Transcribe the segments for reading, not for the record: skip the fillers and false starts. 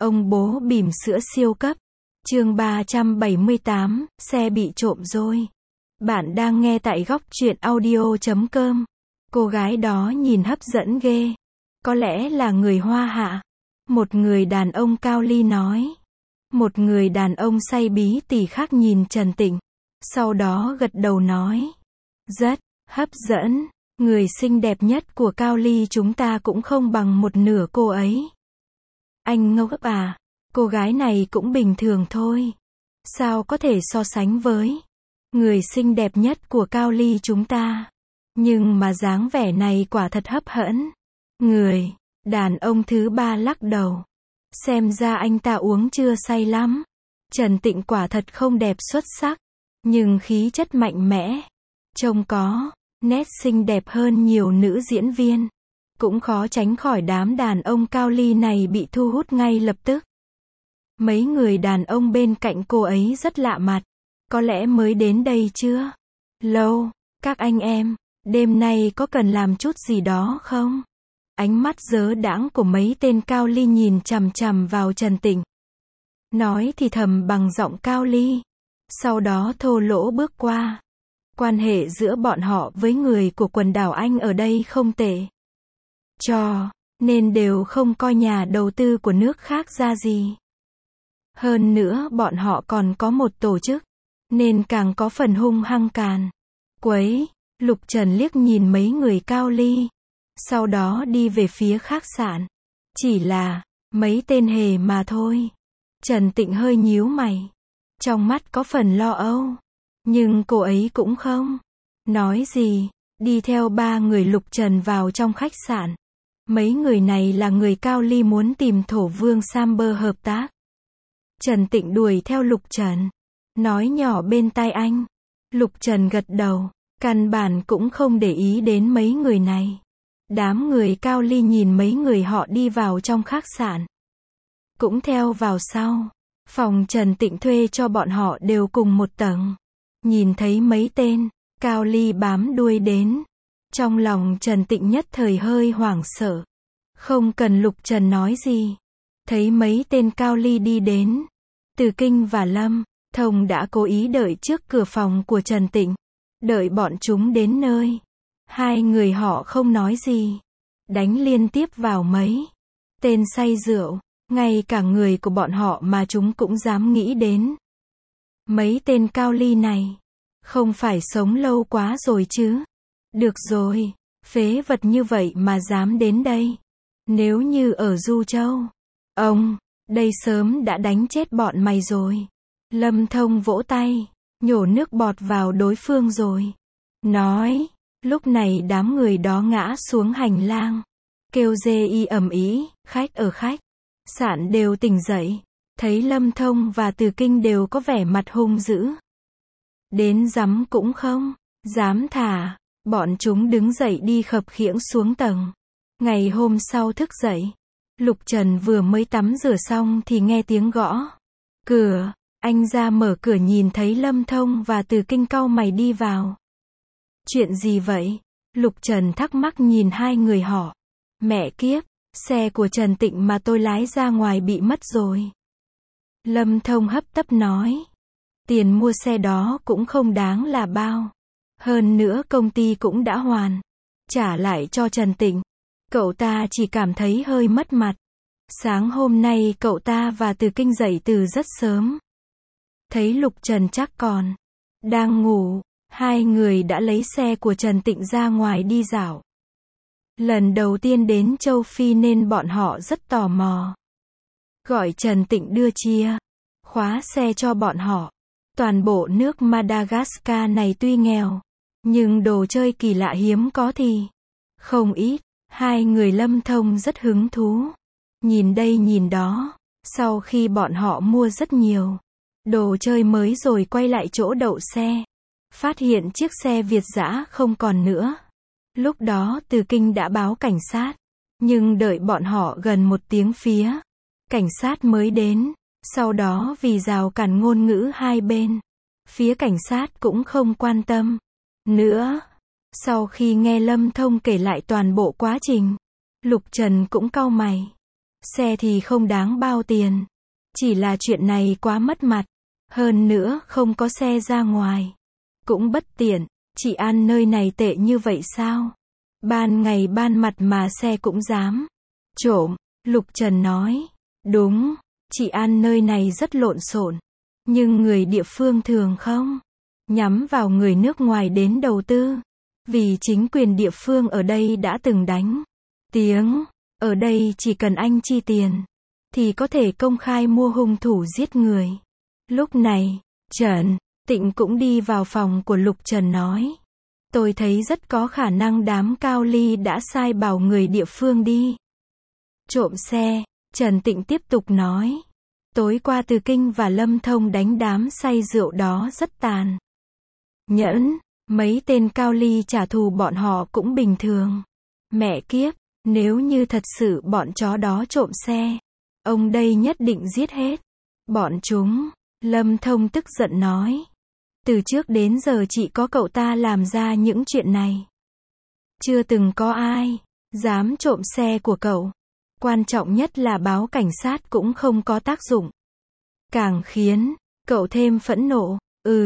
Ông bố bỉm sữa siêu cấp. Chương 378, xe bị trộm rồi. Bạn đang nghe tại góc truyện audio.com. Cô gái đó nhìn hấp dẫn ghê. Có lẽ là người Hoa hạ. Một người đàn ông cao ly nói. Một người đàn ông say bí tỉ khác nhìn Trần Tịnh. Sau đó gật đầu nói. Rất hấp dẫn. Người xinh đẹp nhất của Cao Ly chúng ta cũng không bằng một nửa cô ấy. Anh ngốc à? Cô gái này cũng bình thường thôi. Sao có thể so sánh với người xinh đẹp nhất của Cao Ly chúng ta? Nhưng mà dáng vẻ này quả thật hấp dẫn. Người đàn ông thứ ba lắc đầu. Xem ra anh ta uống chưa say lắm. Trần Tịnh quả thật không đẹp xuất sắc, nhưng khí chất mạnh mẽ. Trông có nét xinh đẹp hơn nhiều nữ diễn viên. Cũng khó tránh khỏi đám đàn ông Cao Ly này bị thu hút ngay lập tức. Mấy người đàn ông bên cạnh cô ấy rất lạ mặt. Có lẽ mới đến đây chưa lâu. Các anh em, đêm nay có cần làm chút gì đó không? Ánh mắt dớ đãng của mấy tên Cao Ly nhìn chằm chằm vào Trần Tịnh. Nói thì thầm bằng giọng Cao Ly. Sau đó thô lỗ bước qua. Quan hệ giữa bọn họ với người của quần đảo Anh ở đây không tệ. Cho nên đều không coi nhà đầu tư của nước khác ra gì. Hơn nữa bọn họ còn có một tổ chức, nên càng có phần hung hăng càn quấy. Lục Trần liếc nhìn mấy người Cao Ly. Sau đó đi về phía khách sạn. Chỉ là mấy tên hề mà thôi. Trần Tịnh hơi nhíu mày. Trong mắt có phần lo âu. Nhưng cô ấy cũng không nói gì. Đi theo ba người Lục Trần vào trong khách sạn. Mấy người này là người Cao Ly muốn tìm thổ vương Samber hợp tác. Trần Tịnh đuổi theo Lục Trần. Nói nhỏ bên tai anh. Lục Trần gật đầu. Căn bản cũng không để ý đến mấy người này. Đám người Cao Ly nhìn mấy người họ đi vào trong khách sạn. Cũng theo vào sau. Phòng Trần Tịnh thuê cho bọn họ đều cùng một tầng. Nhìn thấy mấy tên Cao Ly bám đuôi đến. Trong lòng Trần Tịnh nhất thời hơi hoảng sợ. Không cần Lục Trần nói gì. Thấy mấy tên Cao Ly đi đến. Từ Kinh và Lâm Thông đã cố ý đợi trước cửa phòng của Trần Tịnh. Đợi bọn chúng đến nơi. Hai người họ không nói gì. Đánh liên tiếp vào mấy tên say rượu. Ngay cả người của bọn họ mà chúng cũng dám nghĩ đến. Mấy tên Cao Ly này không phải sống lâu quá rồi chứ? Được rồi, phế vật như vậy mà dám đến đây. Nếu như ở Du Châu, ông đây sớm đã đánh chết bọn mày rồi. Lâm Thông vỗ tay, nhổ nước bọt vào đối phương rồi. Nói, lúc này đám người đó ngã xuống hành lang. Kêu dê y ầm ĩ, khách ở khách sạn đều tỉnh dậy. Thấy Lâm Thông và Từ Kinh đều có vẻ mặt hung dữ. Đến dám cũng không dám thả. Bọn chúng đứng dậy đi khập khiễng xuống tầng. Ngày hôm sau thức dậy. Lục Trần vừa mới tắm rửa xong thì nghe tiếng gõ cửa. Anh ra mở cửa nhìn thấy Lâm Thông và Từ Kinh cau mày đi vào. Chuyện gì vậy? Lục Trần thắc mắc nhìn hai người họ. Mẹ kiếp, xe của Trần Tịnh mà tôi lái ra ngoài bị mất rồi. Lâm Thông hấp tấp nói. Tiền mua xe đó cũng không đáng là bao. Hơn nữa công ty cũng đã hoàn trả lại cho Trần Tịnh. Cậu ta chỉ cảm thấy hơi mất mặt. Sáng hôm nay cậu ta và Từ Kinh dậy từ rất sớm. Thấy Lục Trần chắc còn đang ngủ. Hai người đã lấy xe của Trần Tịnh ra ngoài đi dạo. Lần đầu tiên đến châu Phi nên bọn họ rất tò mò. Gọi Trần Tịnh đưa chìa khóa xe cho bọn họ. Toàn bộ nước Madagascar này tuy nghèo, nhưng đồ chơi kỳ lạ hiếm có thì không ít. Hai người Lâm Thông rất hứng thú. Nhìn đây nhìn đó. Sau khi bọn họ mua rất nhiều đồ chơi mới rồi quay lại chỗ đậu xe. Phát hiện chiếc xe Việt dã không còn nữa. Lúc đó Từ Kinh đã báo cảnh sát. Nhưng đợi bọn họ gần một tiếng phía cảnh sát mới đến. Sau đó vì rào cản ngôn ngữ hai bên, phía cảnh sát cũng không quan tâm nữa. Sau khi nghe Lâm Thông kể lại toàn bộ quá trình, Lục Trần cũng cau mày. xe thì không đáng bao tiền. Chỉ là chuyện này quá mất mặt. Hơn nữa không có xe ra ngoài. Cũng bất tiện, chị ăn nơi này tệ như vậy sao? Ban ngày ban mặt mà xe cũng dám trộm, Lục Trần nói. Đúng, chị ăn nơi này rất lộn xộn. Nhưng người địa phương thường không nhắm vào người nước ngoài đến đầu tư. Vì chính quyền địa phương ở đây đã từng đánh tiếng. Ở đây chỉ cần anh chi tiền thì có thể công khai mua hung thủ giết người. Lúc này, Trần Tịnh cũng đi vào phòng của Lục Trần nói. Tôi thấy rất có khả năng đám Cao Ly đã sai bảo người địa phương đi trộm xe. Trần Tịnh tiếp tục nói. Tối qua Từ Kinh và Lâm Thông đánh đám say rượu đó rất tàn nhẫn. Mấy tên Cao Ly trả thù bọn họ cũng bình thường. Mẹ kiếp, nếu như thật sự bọn chó đó trộm xe, ông đây nhất định giết hết bọn chúng. Lâm Thông tức giận nói. Từ trước đến giờ chỉ có cậu ta làm ra những chuyện này. Chưa từng có ai dám trộm xe của cậu. Quan trọng nhất là báo cảnh sát cũng không có tác dụng. Càng khiến cậu thêm phẫn nộ.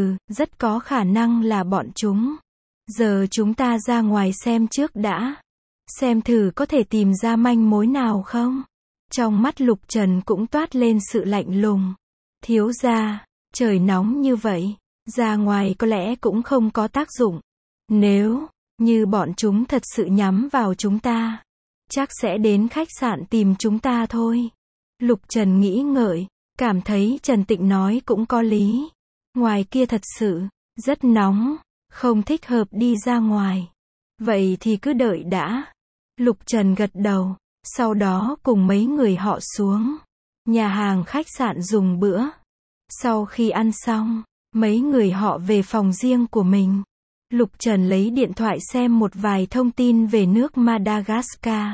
Rất có khả năng là bọn chúng. Giờ chúng ta ra ngoài xem trước đã. Xem thử có thể tìm ra manh mối nào không. Trong mắt Lục Trần cũng toát lên sự lạnh lùng. Thiếu gia, trời nóng như vậy, ra ngoài có lẽ cũng không có tác dụng. Nếu như bọn chúng thật sự nhắm vào chúng ta, chắc sẽ đến khách sạn tìm chúng ta thôi. Lục Trần nghĩ ngợi, cảm thấy Trần Tịnh nói cũng có lý. Ngoài kia thật sự rất nóng, không thích hợp đi ra ngoài. Vậy thì cứ đợi đã. Lục Trần gật đầu, sau đó cùng mấy người họ xuống nhà hàng khách sạn dùng bữa. Sau khi ăn xong, mấy người họ về phòng riêng của mình. Lục Trần lấy điện thoại xem một vài thông tin về nước Madagascar.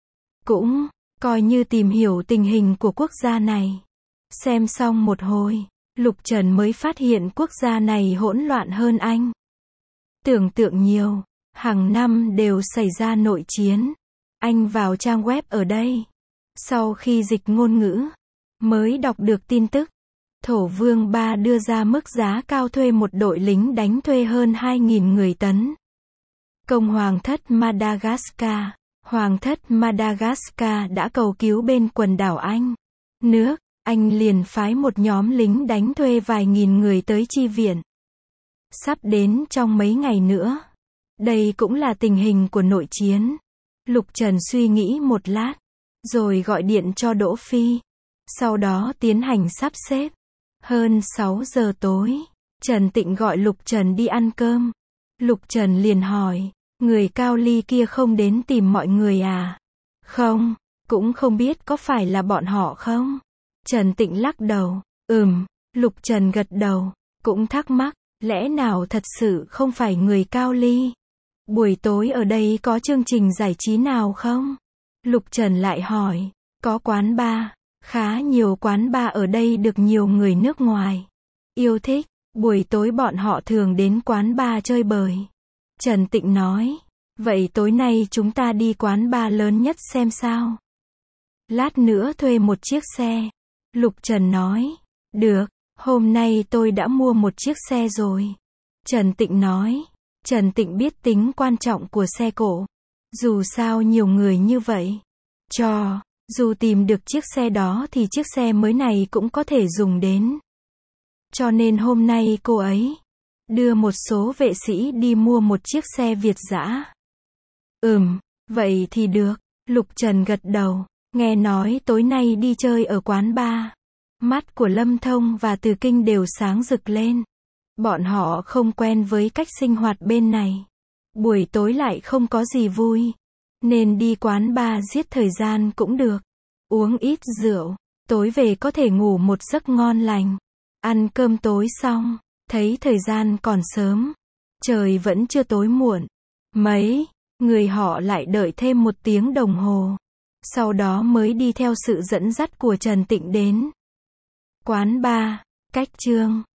Cũng coi như tìm hiểu tình hình của quốc gia này. Xem xong một hồi, Lục Trần mới phát hiện quốc gia này hỗn loạn hơn anh tưởng tượng nhiều. Hàng năm đều xảy ra nội chiến. Anh vào trang web ở đây. Sau khi dịch ngôn ngữ, mới đọc được tin tức. Thổ Vương Ba đưa ra mức giá cao thuê một đội lính đánh thuê hơn 2.000 người tấn công Hoàng thất Madagascar. Hoàng thất Madagascar đã cầu cứu bên quần đảo Anh. Nước Anh liền phái một nhóm lính đánh thuê vài nghìn người tới chi viện. Sắp đến trong mấy ngày nữa. Đây cũng là tình hình của nội chiến. Lục Trần suy nghĩ một lát, rồi gọi điện cho Đỗ Phi. Sau đó tiến hành sắp xếp. Hơn 6 giờ tối, Trần Tịnh gọi Lục Trần đi ăn cơm. Lục Trần liền hỏi, người Cao Ly kia không đến tìm mọi người à? Không, cũng không biết có phải là bọn họ không? Trần Tịnh lắc đầu. Lục Trần gật đầu, cũng thắc mắc, lẽ nào thật sự không phải người Cao Ly? Buổi tối ở đây có chương trình giải trí nào không? Lục Trần lại hỏi, có quán bar. Khá nhiều quán bar ở đây được nhiều người nước ngoài yêu thích. Buổi tối bọn họ thường đến quán bar chơi bời. Trần Tịnh nói, vậy tối nay chúng ta đi quán bar lớn nhất xem sao? Lát nữa thuê một chiếc xe. Lục Trần nói, được, hôm nay tôi đã mua một chiếc xe rồi. Trần Tịnh nói, Trần Tịnh biết tính quan trọng của xe cộ. Dù sao nhiều người như vậy, dù tìm được chiếc xe đó thì chiếc xe mới này cũng có thể dùng đến. Cho nên hôm nay cô ấy đưa một số vệ sĩ đi mua một chiếc xe Việt dã. Vậy thì được. Lục Trần gật đầu, nghe nói tối nay đi chơi ở quán bar. Mắt của Lâm Thông và Từ Kinh đều sáng rực lên. Bọn họ không quen với cách sinh hoạt bên này. Buổi tối lại không có gì vui. Nên đi quán bar giết thời gian cũng được. Uống ít rượu, tối về có thể ngủ một giấc ngon lành. Ăn cơm tối xong, thấy thời gian còn sớm. Trời vẫn chưa tối muộn. Mấy người họ lại đợi thêm 1 tiếng đồng hồ. Sau đó mới đi theo sự dẫn dắt của Trần Tịnh đến quán bar. Cách Chương